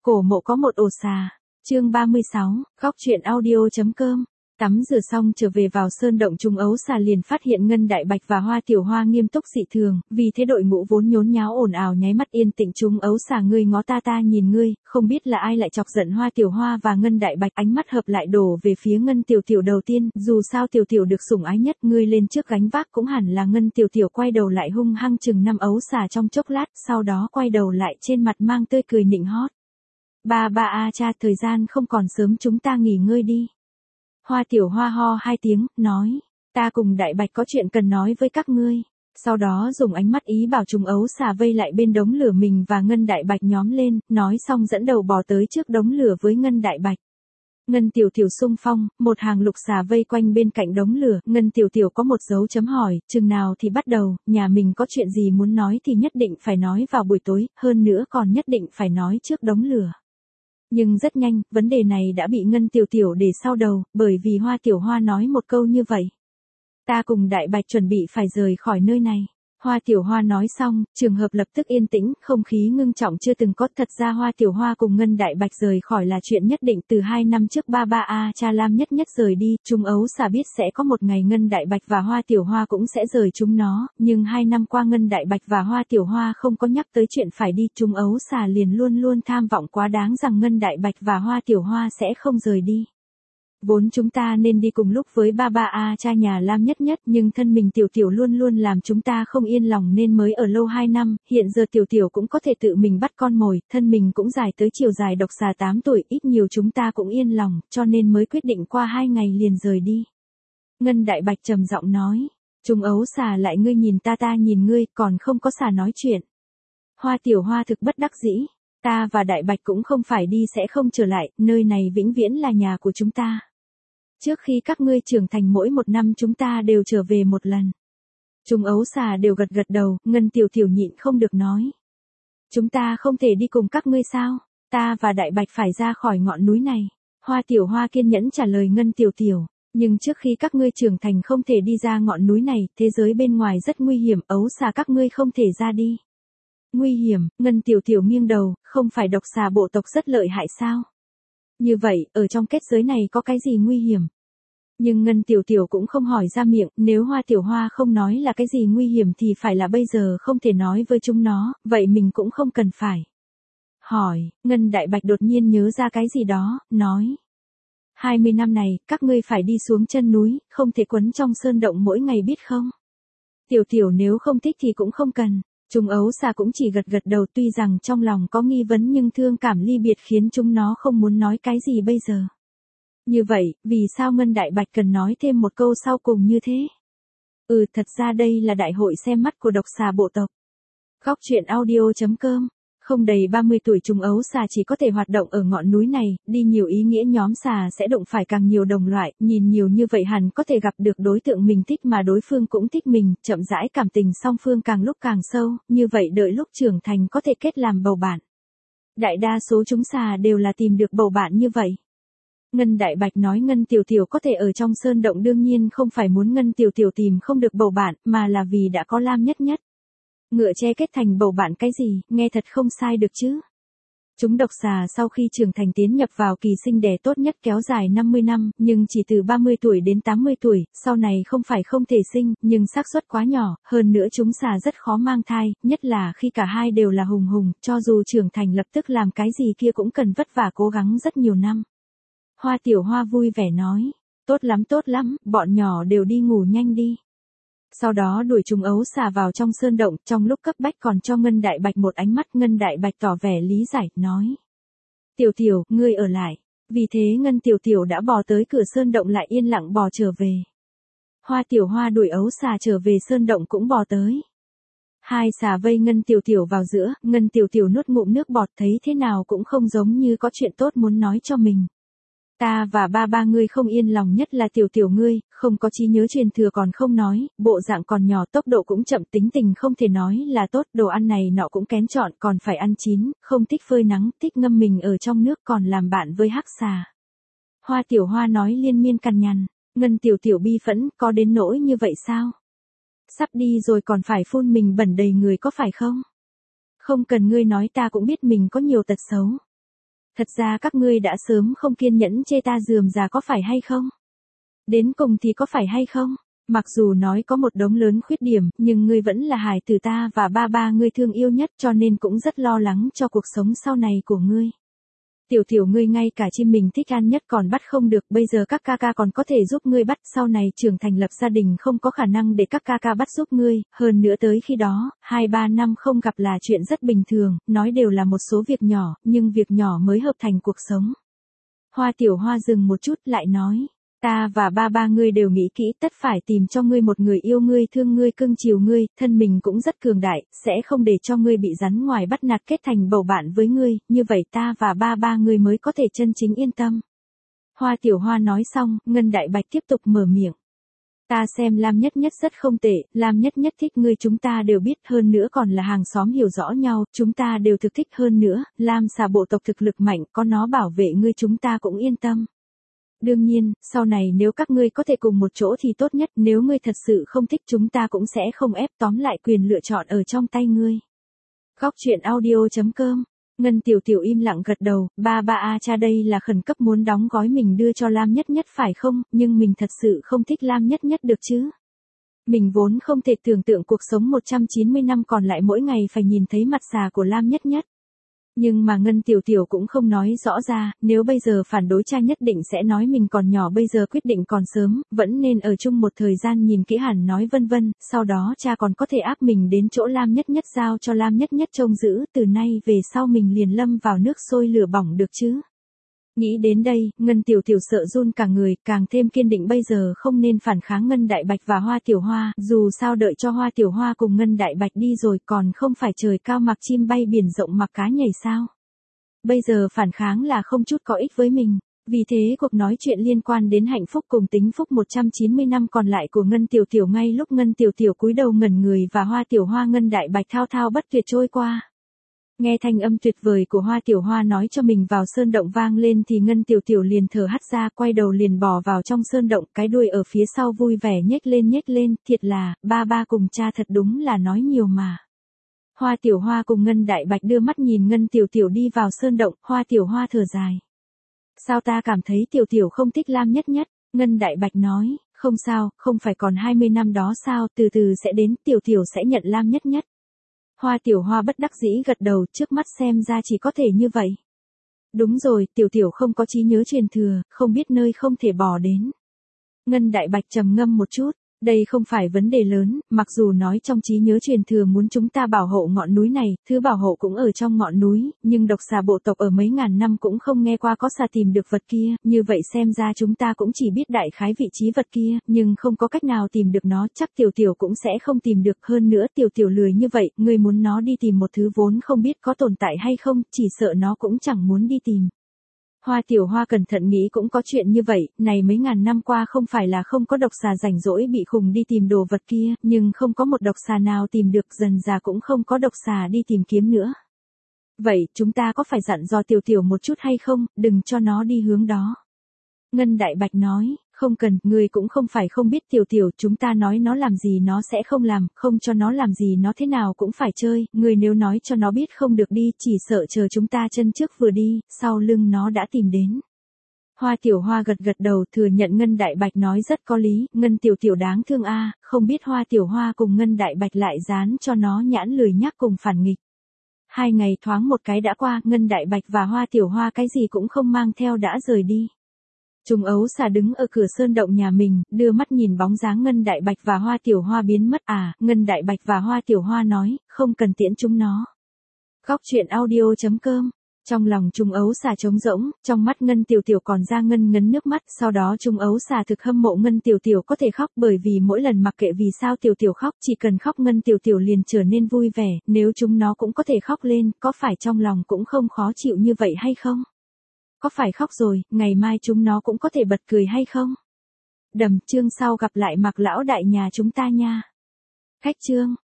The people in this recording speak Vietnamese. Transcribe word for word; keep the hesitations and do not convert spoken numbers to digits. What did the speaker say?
Cổ mộ có một ổ xà. Chương ba mươi sáu, góc truyện audio.com. Tắm rửa xong trở về vào sơn động Trung Ấu Xà liền phát hiện Ngân Đại Bạch và Hoa Tiểu Hoa nghiêm túc dị thường, vì thế đội ngũ vốn nhốn nháo ồn ào nháy mắt yên tĩnh. Trung Ấu Xà ngươi ngó ta ta nhìn ngươi, không biết là ai lại chọc giận Hoa Tiểu Hoa và Ngân Đại Bạch, ánh mắt hợp lại đổ về phía Ngân Tiểu Tiểu đầu tiên, dù sao Tiểu Tiểu được sủng ái nhất, ngươi lên trước gánh vác cũng hẳn là Ngân Tiểu Tiểu quay đầu lại hung hăng chừng năm Ấu Xà trong chốc lát, sau đó quay đầu lại trên mặt mang tươi cười nịnh hót. Ba ba a cha, thời gian không còn sớm, chúng ta nghỉ ngơi đi. Hoa Tiểu Hoa ho hai tiếng, nói, ta cùng Đại Bạch có chuyện cần nói với các ngươi. Sau đó dùng ánh mắt ý bảo Trung Ấu Xà vây lại bên đống lửa mình và Ngân Đại Bạch nhóm lên, nói xong dẫn đầu bò tới trước đống lửa với Ngân Đại Bạch. Ngân Tiểu Tiểu xung phong, một hàng lục xà vây quanh bên cạnh đống lửa, Ngân Tiểu Tiểu có một dấu chấm hỏi, chừng nào thì bắt đầu, nhà mình có chuyện gì muốn nói thì nhất định phải nói vào buổi tối, hơn nữa còn nhất định phải nói trước đống lửa. Nhưng rất nhanh, vấn đề này đã bị Ngân Tiểu Tiểu để sau đầu, bởi vì Hoa Tiểu Hoa nói một câu như vậy. Ta cùng Đại Bạch chuẩn bị phải rời khỏi nơi này. Hoa Tiểu Hoa nói xong, trường hợp lập tức yên tĩnh, không khí ngưng trọng chưa từng có. Thật ra Hoa Tiểu Hoa cùng Ngân Đại Bạch rời khỏi là chuyện nhất định từ hai năm trước. Ba ba a cha Lam nhất nhất rời đi, Trung Ấu Xà biết sẽ có một ngày Ngân Đại Bạch và Hoa Tiểu Hoa cũng sẽ rời chúng nó, nhưng hai năm qua Ngân Đại Bạch và Hoa Tiểu Hoa không có nhắc tới chuyện phải đi. Trung Ấu Xà liền luôn luôn tham vọng quá đáng rằng Ngân Đại Bạch và Hoa Tiểu Hoa sẽ không rời đi. Vốn chúng ta nên đi cùng lúc với ba ba a cha nhà Lam nhất nhất, nhưng thân mình Tiểu Tiểu luôn luôn làm chúng ta không yên lòng nên mới ở lâu hai năm, hiện giờ Tiểu Tiểu cũng có thể tự mình bắt con mồi, thân mình cũng dài tới chiều dài độc xà tám tuổi, ít nhiều chúng ta cũng yên lòng, cho nên mới quyết định qua hai ngày liền rời đi. Ngân Đại Bạch trầm giọng nói, Trung Ấu Xà lại ngươi nhìn ta ta nhìn ngươi, còn không có xà nói chuyện. Hoa Tiểu Hoa thực bất đắc dĩ, ta và Đại Bạch cũng không phải đi sẽ không trở lại, nơi này vĩnh viễn là nhà của chúng ta. Trước khi các ngươi trưởng thành mỗi một năm chúng ta đều trở về một lần. Trung Ấu Xà đều gật gật đầu, Ngân Tiểu Tiểu nhịn không được nói. Chúng ta không thể đi cùng các ngươi sao? Ta và Đại Bạch phải ra khỏi ngọn núi này. Hoa Tiểu Hoa kiên nhẫn trả lời Ngân Tiểu Tiểu. Nhưng trước khi các ngươi trưởng thành không thể đi ra ngọn núi này, thế giới bên ngoài rất nguy hiểm, Ấu Xà các ngươi không thể ra đi. Nguy hiểm, Ngân Tiểu Tiểu nghiêng đầu, không phải độc xà bộ tộc rất lợi hại sao? Như vậy, ở trong kết giới này có cái gì nguy hiểm? Nhưng Ngân Tiểu Tiểu cũng không hỏi ra miệng, nếu Hoa Tiểu Hoa không nói là cái gì nguy hiểm thì phải là bây giờ không thể nói với chúng nó, vậy mình cũng không cần phải hỏi. Ngân Đại Bạch đột nhiên nhớ ra cái gì đó, nói. hai mươi năm này, các ngươi phải đi xuống chân núi, không thể quấn trong sơn động mỗi ngày biết không? Tiểu Tiểu nếu không thích thì cũng không cần. Trung Ấu Xà cũng chỉ gật gật đầu, tuy rằng trong lòng có nghi vấn nhưng thương cảm ly biệt khiến chúng nó không muốn nói cái gì bây giờ. Như vậy, vì sao Ngân Đại Bạch cần nói thêm một câu sau cùng như thế? Ừ, thật ra đây là đại hội xem mắt của độc xà bộ tộc. Góc truyện audio.com. Không đầy ba mươi tuổi Trung Ấu Xà chỉ có thể hoạt động ở ngọn núi này, đi nhiều ý nghĩa nhóm xà sẽ đụng phải càng nhiều đồng loại, nhìn nhiều như vậy hẳn có thể gặp được đối tượng mình thích mà đối phương cũng thích mình, chậm rãi cảm tình song phương càng lúc càng sâu, như vậy đợi lúc trưởng thành có thể kết làm bầu bạn. Đại đa số chúng xà đều là tìm được bầu bạn như vậy. Ngân Đại Bạch nói Ngân Tiểu Tiểu có thể ở trong sơn động đương nhiên không phải muốn Ngân Tiểu Tiểu tìm không được bầu bạn, mà là vì đã có Lam nhất nhất. Ngựa che kết thành bầu bạn cái gì, nghe thật không sai được chứ. Chúng độc xà sau khi trưởng thành tiến nhập vào kỳ sinh đẻ tốt nhất kéo dài năm mươi năm, nhưng chỉ từ ba mươi tuổi đến tám mươi tuổi, sau này không phải không thể sinh, nhưng xác suất quá nhỏ, hơn nữa chúng xà rất khó mang thai, nhất là khi cả hai đều là hùng hùng, cho dù trưởng thành lập tức làm cái gì kia cũng cần vất vả cố gắng rất nhiều năm. Hoa Tiểu Hoa vui vẻ nói, tốt lắm tốt lắm, bọn nhỏ đều đi ngủ nhanh đi. Sau đó đuổi Trung Ấu Xà vào trong sơn động, trong lúc cấp bách còn cho Ngân Đại Bạch một ánh mắt. Ngân Đại Bạch tỏ vẻ lý giải, nói. Tiểu Tiểu, ngươi ở lại. Vì thế Ngân Tiểu Tiểu đã bò tới cửa sơn động lại yên lặng bò trở về. Hoa Tiểu Hoa đuổi Ấu Xà trở về sơn động cũng bò tới. Hai xà vây Ngân Tiểu Tiểu vào giữa, Ngân Tiểu Tiểu nuốt ngụm nước bọt, thấy thế nào cũng không giống như có chuyện tốt muốn nói cho mình. Ta và ba ba ngươi không yên lòng, nhất là Tiểu Tiểu ngươi, không có trí nhớ truyền thừa còn không nói, bộ dạng còn nhỏ, tốc độ cũng chậm, tính tình không thể nói là tốt, đồ ăn này nọ cũng kén chọn, còn phải ăn chín, không thích phơi nắng, thích ngâm mình ở trong nước, còn làm bạn với hắc xà. Hoa Tiểu Hoa nói liên miên cằn nhằn. Ngân Tiểu Tiểu bi phẫn, có đến nỗi như vậy sao? Sắp đi rồi còn phải phun mình bẩn đầy người có phải không? Không cần ngươi nói ta cũng biết mình có nhiều tật xấu. Thật ra các ngươi đã sớm không kiên nhẫn chê ta rườm rà có phải hay không? Đến cùng thì có phải hay không? Mặc dù nói có một đống lớn khuyết điểm, nhưng ngươi vẫn là hài tử ta và ba ba ngươi thương yêu nhất cho nên cũng rất lo lắng cho cuộc sống sau này của ngươi. Tiểu tiểu ngươi ngay cả chim mình thích ăn nhất còn bắt không được, bây giờ các ca ca còn có thể giúp ngươi bắt, sau này trưởng thành lập gia đình không có khả năng để các ca ca bắt giúp ngươi, hơn nữa tới khi đó, hai ba năm không gặp là chuyện rất bình thường, nói đều là một số việc nhỏ, nhưng việc nhỏ mới hợp thành cuộc sống. Hoa Tiểu Hoa dừng một chút lại nói. Ta và ba ba ngươi đều nghĩ kỹ tất phải tìm cho ngươi một người yêu ngươi thương ngươi cưng chiều ngươi, thân mình cũng rất cường đại, sẽ không để cho ngươi bị rắn ngoài bắt nạt kết thành bầu bạn với ngươi, như vậy ta và ba ba ngươi mới có thể chân chính yên tâm. Hoa Tiểu Hoa nói xong, Ngân Đại Bạch tiếp tục mở miệng. Ta xem Lam Nhất Nhất rất không tệ, Lam Nhất Nhất thích ngươi chúng ta đều biết, hơn nữa còn là hàng xóm hiểu rõ nhau, chúng ta đều thực thích, hơn nữa, Lam xà bộ tộc thực lực mạnh, có nó bảo vệ ngươi chúng ta cũng yên tâm. Đương nhiên, sau này nếu các ngươi có thể cùng một chỗ thì tốt nhất, nếu ngươi thật sự không thích chúng ta cũng sẽ không ép, tóm lại quyền lựa chọn ở trong tay ngươi. Góc truyện audio chấm com. Ngân Tiểu Tiểu im lặng gật đầu, ba ba a cha đây là khẩn cấp muốn đóng gói mình đưa cho Lam Nhất Nhất phải không, nhưng mình thật sự không thích Lam Nhất Nhất được chứ. Mình vốn không thể tưởng tượng cuộc sống một trăm chín mươi năm còn lại mỗi ngày phải nhìn thấy mặt già của Lam Nhất Nhất. Nhưng mà Ngân Tiểu Tiểu cũng không nói rõ ra, nếu bây giờ phản đối cha nhất định sẽ nói mình còn nhỏ bây giờ quyết định còn sớm, vẫn nên ở chung một thời gian nhìn kỹ hẳn nói vân vân, sau đó cha còn có thể áp mình đến chỗ Lam Nhất Nhất giao cho Lam Nhất Nhất trông giữ, từ nay về sau mình liền lâm vào nước sôi lửa bỏng được chứ. Nghĩ đến đây, Ngân Tiểu Tiểu sợ run cả người, càng thêm kiên định bây giờ không nên phản kháng Ngân Đại Bạch và Hoa Tiểu Hoa, dù sao đợi cho Hoa Tiểu Hoa cùng Ngân Đại Bạch đi rồi còn không phải trời cao mặc chim bay biển rộng mặc cá nhảy sao. Bây giờ phản kháng là không chút có ích với mình. Vì thế cuộc nói chuyện liên quan đến hạnh phúc cùng tính phúc một trăm chín mươi năm còn lại của Ngân Tiểu Tiểu ngay lúc Ngân Tiểu Tiểu cúi đầu ngẩn người và Hoa Tiểu Hoa Ngân Đại Bạch thao thao bất tuyệt trôi qua. Nghe thanh âm tuyệt vời của Hoa Tiểu Hoa nói cho mình vào sơn động vang lên thì Ngân Tiểu Tiểu liền thở hắt ra, quay đầu liền bò vào trong sơn động, cái đuôi ở phía sau vui vẻ nhếch lên nhếch lên, thiệt là, ba ba cùng cha thật đúng là nói nhiều mà. Hoa Tiểu Hoa cùng Ngân Đại Bạch đưa mắt nhìn Ngân Tiểu Tiểu đi vào sơn động, Hoa Tiểu Hoa thở dài. Sao ta cảm thấy Tiểu Tiểu không thích Lam Nhất Nhất, Ngân Đại Bạch nói, không sao, không phải còn hai mươi năm đó sao, từ từ sẽ đến, Tiểu Tiểu sẽ nhận Lam Nhất Nhất. Hoa Tiểu Hoa bất đắc dĩ gật đầu, trước mắt xem ra chỉ có thể như vậy. Đúng rồi, Tiểu Tiểu không có trí nhớ truyền thừa, không biết nơi không thể bỏ đến. Ngân Đại Bạch trầm ngâm một chút, đây không phải vấn đề lớn, mặc dù nói trong trí nhớ truyền thừa muốn chúng ta bảo hộ ngọn núi này, thứ bảo hộ cũng ở trong ngọn núi, nhưng độc xà bộ tộc ở mấy ngàn năm cũng không nghe qua có xà tìm được vật kia, như vậy xem ra chúng ta cũng chỉ biết đại khái vị trí vật kia, nhưng không có cách nào tìm được nó, chắc Tiểu Tiểu cũng sẽ không tìm được, hơn nữa Tiểu Tiểu lười như vậy, người muốn nó đi tìm một thứ vốn không biết có tồn tại hay không, chỉ sợ nó cũng chẳng muốn đi tìm. Hoa Tiểu Hoa cẩn thận nghĩ cũng có chuyện như vậy, này mấy ngàn năm qua không phải là không có độc xà rảnh rỗi bị khùng đi tìm đồ vật kia, nhưng không có một độc xà nào tìm được, dần dà cũng không có độc xà đi tìm kiếm nữa. Vậy, chúng ta có phải dặn dò Tiểu Tiểu một chút hay không, đừng cho nó đi hướng đó. Ngân Đại Bạch nói, không cần, người cũng không phải không biết Tiểu Tiểu, chúng ta nói nó làm gì nó sẽ không làm, không cho nó làm gì nó thế nào cũng phải chơi, người nếu nói cho nó biết không được đi, chỉ sợ chờ chúng ta chân trước vừa đi, sau lưng nó đã tìm đến. Hoa Tiểu Hoa gật gật đầu thừa nhận Ngân Đại Bạch nói rất có lý, Ngân Tiểu Tiểu đáng thương a, không biết Hoa Tiểu Hoa cùng Ngân Đại Bạch lại dán cho nó nhãn lười nhác cùng phản nghịch. Hai ngày thoáng một cái đã qua, Ngân Đại Bạch và Hoa Tiểu Hoa cái gì cũng không mang theo đã rời đi. Trùng ấu xà đứng ở cửa sơn động nhà mình, đưa mắt nhìn bóng dáng Ngân Đại Bạch và Hoa Tiểu Hoa biến mất à, Ngân Đại Bạch và Hoa Tiểu Hoa nói, không cần tiễn chúng nó. Góc truyện audio chấm com. Trong lòng Trùng ấu xà trống rỗng, trong mắt Ngân Tiểu Tiểu còn ra ngân ngấn nước mắt, sau đó Trùng ấu xà thực hâm mộ Ngân Tiểu Tiểu có thể khóc bởi vì mỗi lần mặc kệ vì sao Tiểu Tiểu khóc, chỉ cần khóc Ngân Tiểu Tiểu liền trở nên vui vẻ, nếu chúng nó cũng có thể khóc lên, có phải trong lòng cũng không khó chịu như vậy hay không? Có phải khóc rồi, ngày mai chúng nó cũng có thể bật cười hay không? Đầm chương sau gặp lại Mạc lão đại nhà chúng ta nha. Cách chương